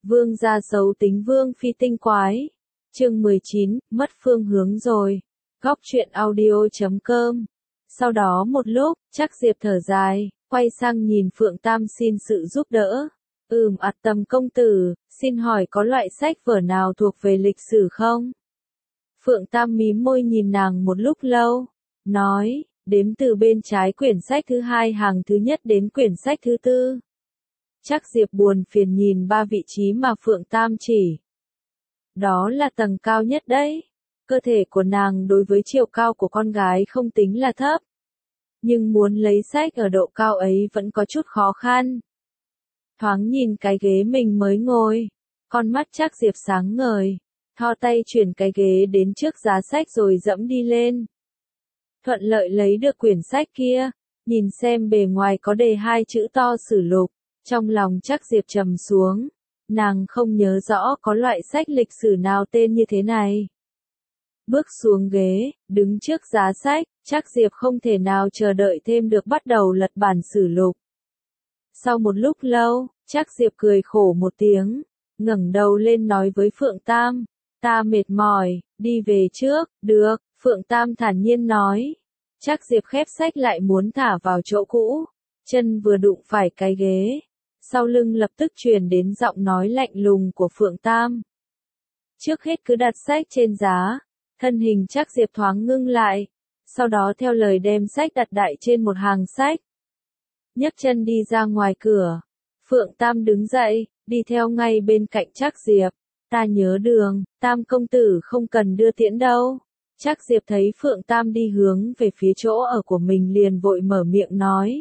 Vương gia xấu tính Vương phi tinh quái. Chương 19, mất phương hướng rồi. Góc truyện audio.com. Sau đó một lúc, chắc Diệp thở dài, quay sang nhìn Phượng Tam xin sự giúp đỡ. Tầm công tử, xin hỏi có loại sách vở nào thuộc về lịch sử không? Phượng Tam mím môi nhìn nàng một lúc lâu, nói, đếm từ bên trái quyển sách thứ 2 hàng thứ nhất đến quyển sách thứ 4. Chắc Diệp buồn phiền nhìn 3 vị trí mà Phượng Tam chỉ. Đó là tầng cao nhất đấy. Cơ thể của nàng đối với chiều cao của con gái không tính là thấp. Nhưng muốn lấy sách ở độ cao ấy vẫn có chút khó khăn. Thoáng nhìn cái ghế mình mới ngồi, con mắt chắc Diệp sáng ngời, thò tay chuyển cái ghế đến trước giá sách rồi dẫm đi lên. Thuận lợi lấy được quyển sách kia, nhìn xem bề ngoài có đề 2 chữ to Sử Lục, trong lòng chắc Diệp trầm xuống, nàng không nhớ rõ có loại sách lịch sử nào tên như thế này. Bước xuống ghế, đứng trước giá sách, chắc Diệp không thể nào chờ đợi thêm được bắt đầu lật bản Sử Lục. Sau một lúc lâu, chắc Diệp cười khổ một tiếng, ngẩng đầu lên nói với Phượng Tam, ta mệt mỏi, đi về trước. Được, Phượng Tam thản nhiên nói. Chắc Diệp khép sách lại muốn thả vào chỗ cũ, chân vừa đụng phải cái ghế, sau lưng lập tức truyền đến giọng nói lạnh lùng của Phượng Tam. Trước hết cứ đặt sách trên giá, thân hình chắc Diệp thoáng ngưng lại, sau đó theo lời đem sách đặt đại trên một hàng sách. Nhấc chân đi ra ngoài cửa, Phượng Tam đứng dậy, đi theo ngay bên cạnh chắc Diệp. Ta nhớ đường, Tam công tử không cần đưa tiễn đâu. Chắc Diệp thấy Phượng Tam đi hướng về phía chỗ ở của mình liền vội mở miệng nói.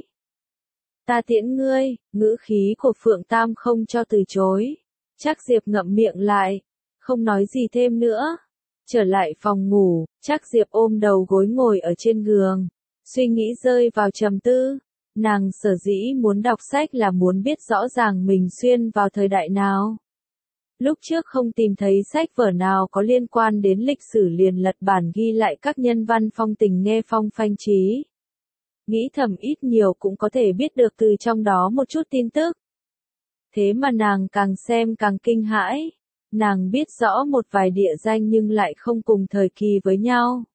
Ta tiễn ngươi, ngữ khí của Phượng Tam không cho từ chối. Chắc Diệp ngậm miệng lại, không nói gì thêm nữa. Trở lại phòng ngủ, chắc Diệp ôm đầu gối ngồi ở trên giường, suy nghĩ rơi vào trầm tư. Nàng sở dĩ muốn đọc sách là muốn biết rõ ràng mình xuyên vào thời đại nào. Lúc trước không tìm thấy sách vở nào có liên quan đến lịch sử liền lật bản ghi lại các nhân văn phong tình nghe phong phanh trí. Nghĩ thầm ít nhiều cũng có thể biết được từ trong đó một chút tin tức. Thế mà nàng càng xem càng kinh hãi. Nàng biết rõ một vài địa danh nhưng lại không cùng thời kỳ với nhau.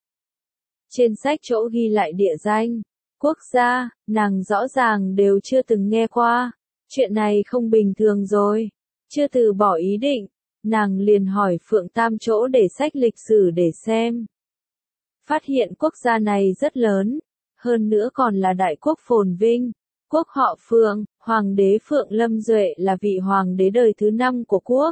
Trên sách chỗ ghi lại địa danh, quốc gia, nàng rõ ràng đều chưa từng nghe qua. Chuyện này không bình thường rồi. Chưa từ bỏ ý định, nàng liền hỏi Phượng Tam chỗ để sách lịch sử để xem. Phát hiện quốc gia này rất lớn, hơn nữa còn là đại quốc phồn vinh. Quốc họ Phượng, Hoàng đế Phượng Lâm Duệ là vị hoàng đế đời thứ 5 của quốc.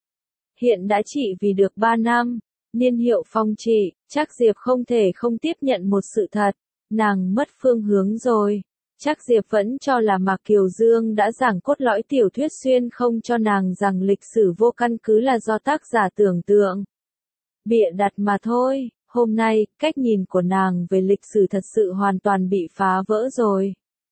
Hiện đã trị vì được 3 năm, niên hiệu phong trị, chắc Diệp không thể không tiếp nhận một sự thật, nàng mất phương hướng rồi. Chắc Diệp vẫn cho là Mạc Kiều Dương đã giảng cốt lõi tiểu thuyết xuyên không cho nàng rằng lịch sử vô căn cứ là do tác giả tưởng tượng. Bịa đặt mà thôi, hôm nay, cách nhìn của nàng về lịch sử thật sự hoàn toàn bị phá vỡ rồi.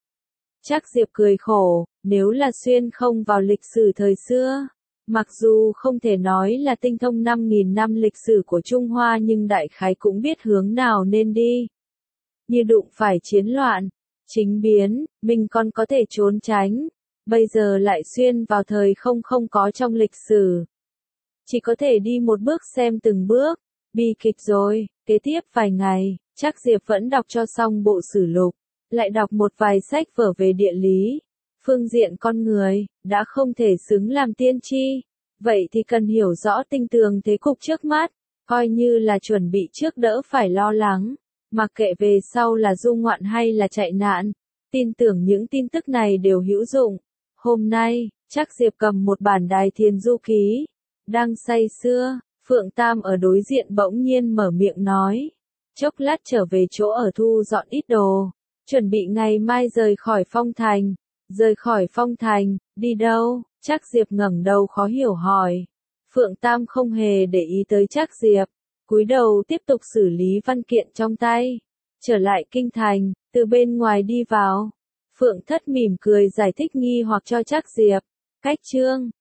Chắc Diệp cười khổ, nếu là xuyên không vào lịch sử thời xưa, mặc dù không thể nói là tinh thông 5.000 năm lịch sử của Trung Hoa nhưng đại khái cũng biết hướng nào nên đi. Như đụng phải chiến loạn, chính biến, mình còn có thể trốn tránh, bây giờ lại xuyên vào thời không có trong lịch sử. Chỉ có thể đi một bước xem từng bước, bi kịch rồi. Kế tiếp vài ngày, chắc Diệp vẫn đọc cho xong bộ Sử Lục, lại đọc một vài sách vở về địa lý. Phương diện con người, đã không thể xứng làm tiên tri, vậy thì cần hiểu rõ tinh tường thế cục trước mắt, coi như là chuẩn bị trước đỡ phải lo lắng. Mặc kệ về sau là du ngoạn hay là chạy nạn, tin tưởng những tin tức này đều hữu dụng. Hôm nay, chắc Diệp cầm một bản Đài Thiền Du Ký, đang say sưa, Phượng Tam ở đối diện bỗng nhiên mở miệng nói. Chốc lát trở về chỗ ở thu dọn ít đồ, chuẩn bị ngày mai rời khỏi Phong Thành. Rời khỏi Phong Thành, đi đâu? Chắc Diệp ngẩng đầu khó hiểu hỏi. Phượng Tam không hề để ý tới chắc Diệp. Cúi đầu tiếp tục xử lý văn kiện trong tay. Trở lại kinh thành, từ bên ngoài đi vào. Phượng Thất mỉm cười giải thích nghi hoặc cho chắc Diệp. Cách chương